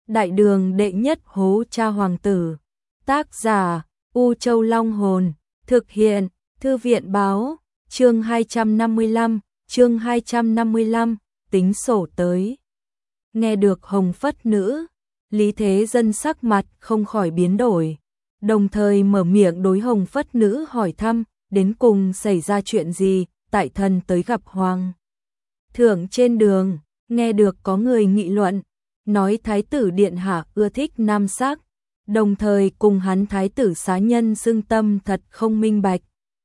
Đại đường đệ nhất hố cha hoàng tử. Tác giả U Châu Long Hồn. Thực hiện Thư viện báo. Chương 255, tính sổ tới. Nghe được Hồng Phất Nữ, Lý Thế Dân sắc mặt không khỏi biến đổi, đồng thời mở miệng đối Hồng Phất Nữ hỏi thăm, đến cùng xảy ra chuyện gì, tại thần tới gặp hoàng thượng trên đường, nghe được có người nghị luận, nói thái tử điện hạ ưa thích nam sắc, đồng thời cùng hắn thái tử xá nhân xưng tâm thật không minh bạch.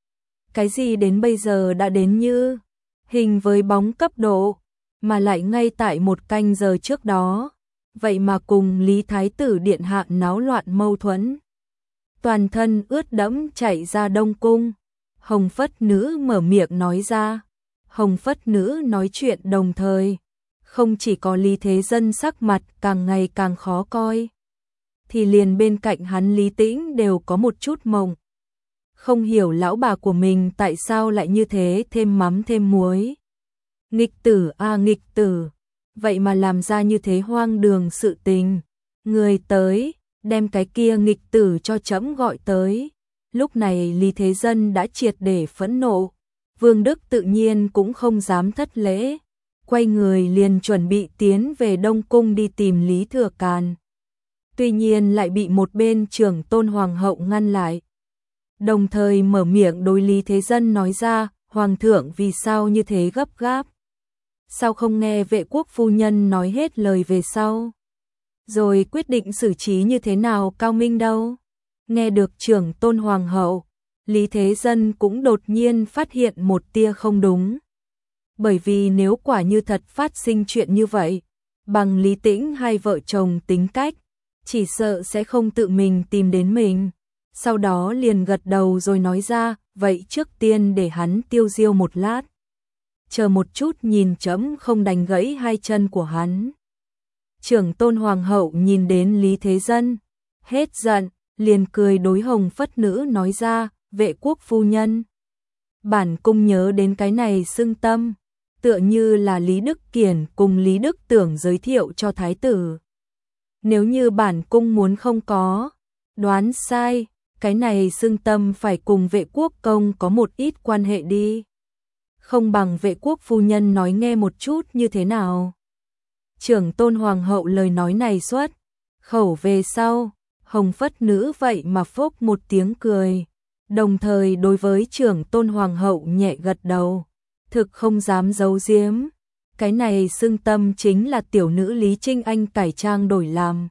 Cái gì đến bây giờ đã đến như hình với bóng cấp độ, mà lại ngay tại một canh giờ trước đó, vậy mà cùng Lý thái tử điện hạ náo loạn mâu thuẫn. Toàn thân ướt đẫm chạy ra Đông Cung, Hồng Phất Nữ mở miệng nói ra. Hồng Phất Nữ nói chuyện đồng thời, không chỉ có Lý Thế Dân sắc mặt càng ngày càng khó coi, thì liền bên cạnh hắn Lý Tĩnh đều có một chút mộng. Không hiểu lão bà của mình tại sao lại như thế, thêm mắm thêm muối. Nghịch tử a nghịch tử, vậy mà làm ra như thế hoang đường sự tình. Người tới, đem cái kia nghịch tử cho trẫm gọi tới. Lúc này Lý Thế Dân đã triệt để phẫn nộ, Vương Đức tự nhiên cũng không dám thất lễ, quay người liền chuẩn bị tiến về Đông Cung đi tìm Lý Thừa Càn. Tuy nhiên lại bị một bên Trưởng Tôn Hoàng hậu ngăn lại, đồng thời mở miệng đối Lý Thế Dân nói ra, Hoàng thượng vì sao như thế gấp gáp? Sao không nghe vệ quốc phu nhân nói hết lời về sau? Rồi quyết định xử trí như thế nào cao minh đâu? Nghe được Trưởng Tôn Hoàng hậu, Lý Thế Dân cũng đột nhiên phát hiện một tia không đúng. Bởi vì nếu quả như thật phát sinh chuyện như vậy, bằng Lý Tĩnh hai vợ chồng tính cách, chỉ sợ sẽ không tự mình tìm đến mình. Sau đó liền gật đầu rồi nói ra, vậy trước tiên để hắn tiêu diêu một lát. Chờ một chút nhìn trẫm không đánh gãy hai chân của hắn. Trưởng Tôn Hoàng hậu nhìn đến Lý Thế Dân, hết giận, liền cười đối Hồng Phất Nữ nói ra, vệ quốc phu nhân. Bản cung nhớ đến cái này xưng tâm, tựa như là Lý Đức Kiển cùng Lý Đức Tưởng giới thiệu cho thái tử. Nếu như bản cung muốn không có đoán sai, cái này xưng tâm phải cùng vệ quốc công có một ít quan hệ đi. Không bằng vệ quốc phu nhân nói nghe một chút như thế nào. Trưởng Tôn Hoàng hậu lời nói này xuất khẩu về sau, Hồng Phất Nữ vậy mà phốc một tiếng cười, đồng thời đối với Trưởng Tôn Hoàng hậu nhẹ gật đầu, thực không dám giấu giếm. Cái này xưng tâm chính là tiểu nữ Lý Trinh Anh cải trang đổi làm,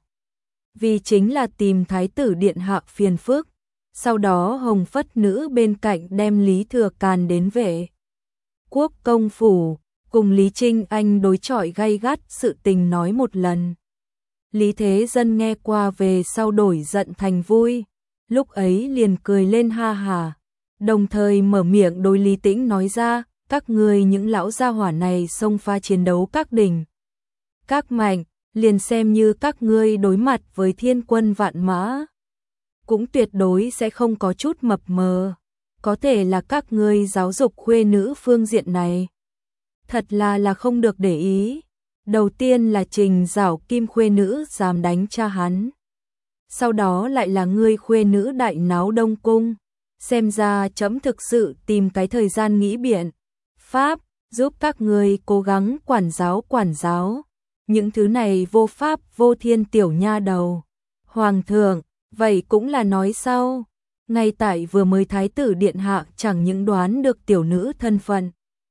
vì chính là tìm thái tử điện hạ phiền phức. Sau đó Hồng Phất Nữ bên cạnh đem Lý Thừa Càn đến vệ quốc công phủ, cùng Lý Trinh Anh đối chọi gay gắt sự tình nói một lần. Lý Thế Dân nghe qua về sau đổi giận thành vui, lúc ấy liền cười lên ha hà, đồng thời mở miệng đối Lý Tĩnh nói ra, các ngươi những lão gia hỏa này xông pha chiến đấu các đỉnh các mạnh, liền xem như các ngươi đối mặt với thiên quân vạn mã, cũng tuyệt đối sẽ không có chút mập mờ. Có thể là các ngươi giáo dục khuê nữ phương diện này thật là không được để ý. Đầu tiên là Trình Giảo Kim khuê nữ dám đánh cha hắn, sau đó lại là ngươi khuê nữ đại náo Đông Cung. Xem ra trẫm thực sự tìm cái thời gian nghĩ biện pháp giúp các ngươi cố gắng quản giáo những thứ này vô pháp vô thiên tiểu nha đầu. Hoàng thượng, vậy cũng là nói sau, ngay tại vừa mới thái tử điện hạ chẳng những đoán được tiểu nữ thân phận,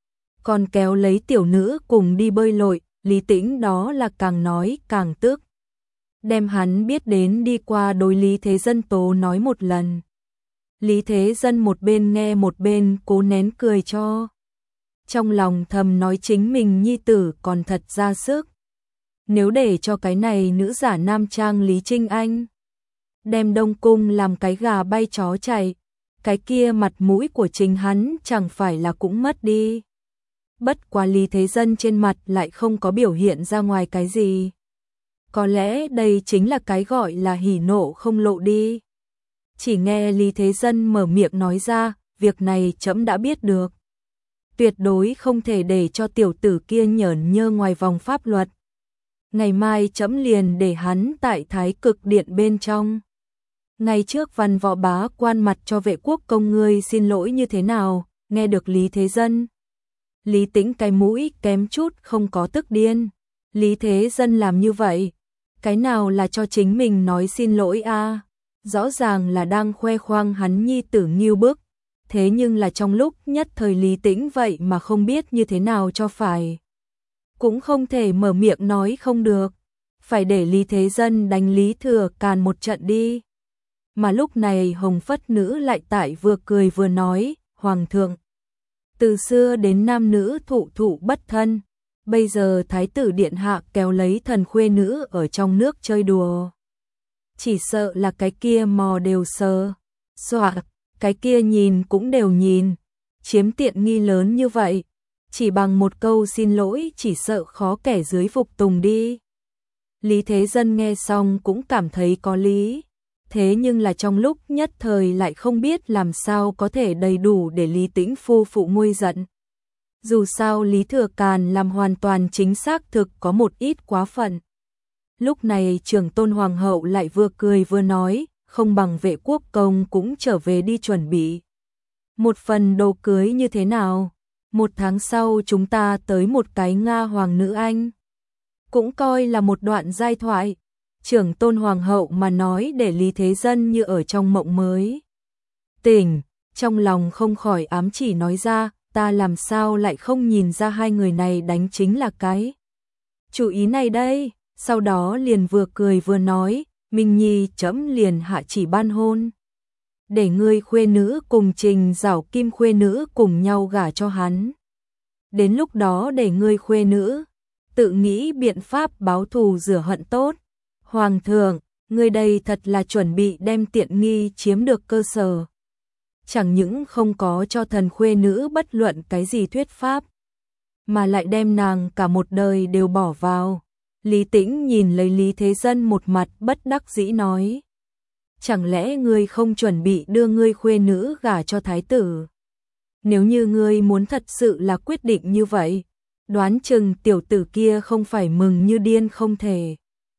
còn kéo lấy tiểu nữ cùng đi bơi lội. Lý Tĩnh đó là càng nói càng tức, đem hắn biết đến đi qua đối Lý Thế Dân tố nói một lần. Lý Thế Dân một bên nghe một bên cố nén cười cho, trong lòng thầm nói chính mình nhi tử còn thật ra sức. Nếu để cho cái này nữ giả nam trang Lý Trinh Anh đem Đông Cung làm cái gà bay chó chạy, cái kia mặt mũi của chính hắn chẳng phải là cũng mất đi. Bất quá Lý Thế Dân trên mặt lại không có biểu hiện ra ngoài cái gì. Có lẽ đây chính là cái gọi là hỉ nộ không lộ đi. Chỉ nghe Lý Thế Dân mở miệng nói ra, việc này trẫm đã biết được. Tuyệt đối không thể để cho tiểu tử kia nhởn nhơ ngoài vòng pháp luật. ngày mai trẫm liền để hắn tại Thái Cực Điện bên trong. Ngày trước Văn Võ bá quan mặt cho Vệ Quốc công ngươi xin lỗi như thế nào, nghe được Lý Thế Dân. Lý Tĩnh cái mũi kém chút không có tức điên. Lý Thế Dân làm như vậy, cái nào là cho chính mình nói xin lỗi a? Rõ ràng là đang khoe khoang hắn nhi tử nghiêu bức. Thế nhưng là trong lúc nhất thời Lý Tĩnh vậy mà không biết như thế nào cho phải. Cũng không thể mở miệng nói không được, phải để Lý Thế Dân đánh Lý Thừa Càn một trận đi. Mà lúc này Hồng Phất Nữ lại tại vừa cười vừa nói, Hoàng thượng, từ xưa đến nam nữ thụ thụ bất thân, bây giờ Thái tử Điện Hạ kéo lấy thần khuê nữ ở trong nước chơi đùa. Chỉ sợ là cái kia mò đều sờ, xoạc, cái kia nhìn cũng đều nhìn, chiếm tiện nghi lớn như vậy, chỉ bằng một câu xin lỗi chỉ sợ khó kẻ dưới phục tùng đi. Lý Thế Dân nghe xong cũng cảm thấy có lý, thế nhưng là trong lúc nhất thời lại không biết làm sao có thể đầy đủ để Lý Tĩnh phu phụ nguôi giận. Dù sao Lý Thừa Càn làm hoàn toàn chính xác thực có một ít quá phận. Lúc này Trưởng Tôn Hoàng hậu lại vừa cười vừa nói, không bằng Vệ Quốc công cũng trở về đi chuẩn bị một phần đồ cưới như thế nào. 1 tháng sau chúng ta tới một cái Nga Hoàng nữ Anh. Cũng coi là một đoạn giai thoại. Trưởng Tôn Hoàng hậu mà nói để Lý Thế Dân như ở trong mộng mới tỉnh, trong lòng không khỏi ám chỉ nói ra, ta làm sao lại không nhìn ra hai người này đánh chính là cái chủ ý này đây. Sau đó liền vừa cười vừa nói, Minh Nhi trẫm liền hạ chỉ ban hôn, để ngươi khuê nữ cùng Trình Giảo Kim khuê nữ cùng nhau gả cho hắn. Đến lúc đó để ngươi khuê nữ tự nghĩ biện pháp báo thù rửa hận tốt. Hoàng thượng, ngươi đây thật là chuẩn bị đem tiện nghi chiếm được cơ sở. Chẳng những không có cho thần khuê nữ bất luận cái gì thuyết pháp, mà lại đem nàng cả một đời đều bỏ vào. Lý Tĩnh nhìn lấy Lý Thế Dân một mặt bất đắc dĩ nói, chẳng lẽ ngươi không chuẩn bị đưa ngươi khuê nữ gả cho thái tử? Nếu như ngươi muốn thật sự là quyết định như vậy, đoán chừng tiểu tử kia không phải mừng như điên không thể.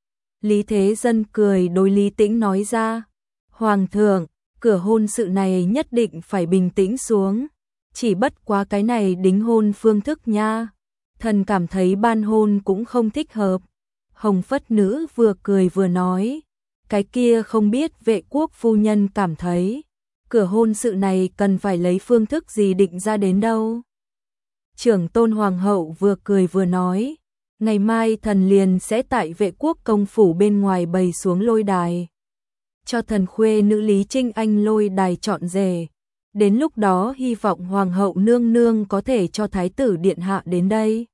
Lý Thế Dân cười đối Lý Tĩnh nói ra, Hoàng thượng, cửa hôn sự này nhất định phải bình tĩnh xuống, chỉ bất quá cái này đính hôn phương thức nha, thần cảm thấy ban hôn cũng không thích hợp. Hồng Phất Nữ vừa cười vừa nói, cái kia không biết Vệ Quốc phu nhân cảm thấy cửa hôn sự này cần phải lấy phương thức gì định ra đến đâu. Trưởng Tôn Hoàng hậu vừa cười vừa nói, ngày mai thần liền sẽ tại Vệ Quốc công phủ bên ngoài bày xuống lôi đài, cho thần khuê nữ Lý Trinh Anh lôi đài chọn rể. Đến lúc đó hy vọng Hoàng hậu nương nương có thể cho Thái tử Điện Hạ đến đây.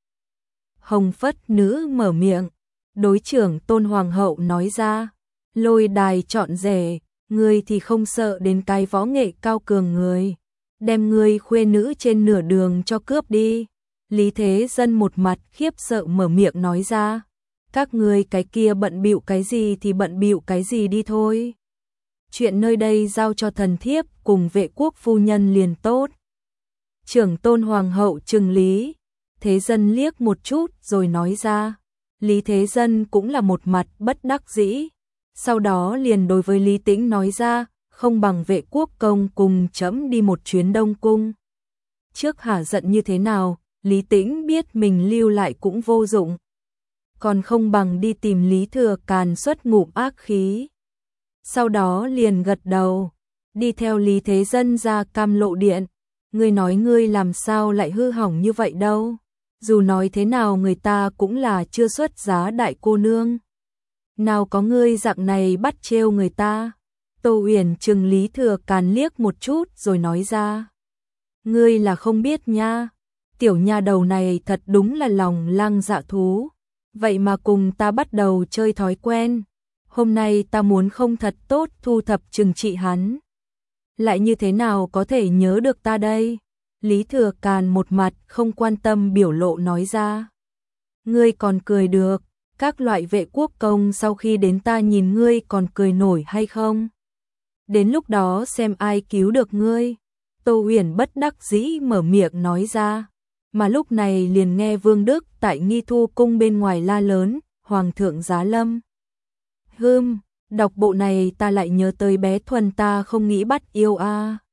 Hồng Phất Nữ mở miệng, đối Trưởng Tôn Hoàng hậu nói ra, lôi đài chọn rể, ngươi thì không sợ đến cái võ nghệ cao cường người, đem ngươi khuê nữ trên nửa đường cho cướp đi. Lý Thế Dân một mặt khiếp sợ mở miệng nói ra, các ngươi cái kia bận bịu cái gì thì bận bịu cái gì đi thôi. Chuyện nơi đây giao cho thần thiếp cùng Vệ Quốc phu nhân liền tốt. Trưởng Tôn Hoàng hậu trừng Lý Thế Dân liếc một chút rồi nói ra. Lý Thế Dân cũng là một mặt bất đắc dĩ. Sau đó liền đối với Lý Tĩnh nói ra, không bằng Vệ Quốc công cùng trẫm đi một chuyến Đông Cung. Trước hả giận như thế nào, Lý Tĩnh biết mình lưu lại cũng vô dụng, còn không bằng đi tìm Lý Thừa Càn xuất ngụm ác khí. Sau đó liền gật đầu, đi theo Lý Thế Dân ra Cam Lộ Điện. Ngươi nói ngươi làm sao lại hư hỏng như vậy đâu, dù nói thế nào người ta cũng là chưa xuất giá đại cô nương, nào có ngươi dạng này bắt trêu người ta. Tô Uyển trừng Lý Thừa Càn liếc một chút rồi nói ra, ngươi là không biết nha, tiểu nha đầu này thật đúng là lòng lang dạ thú, vậy mà cùng ta bắt đầu chơi thói quen. Hôm nay ta muốn không thật tốt thu thập trừng trị hắn, lại như thế nào có thể nhớ được ta đây? Lý Thừa Càn một mặt không quan tâm biểu lộ nói ra, ngươi còn cười được, các loại Vệ Quốc công sau khi đến ta nhìn ngươi còn cười nổi hay không? Đến lúc đó xem ai cứu được ngươi. Tô Uyển bất đắc dĩ mở miệng nói ra, mà lúc này liền nghe Vương Đức tại Nghi Thu cung bên ngoài la lớn, Hoàng thượng giá lâm. Đọc bộ này ta lại nhớ tới bé Thuần ta không nghĩ bắt yêu a.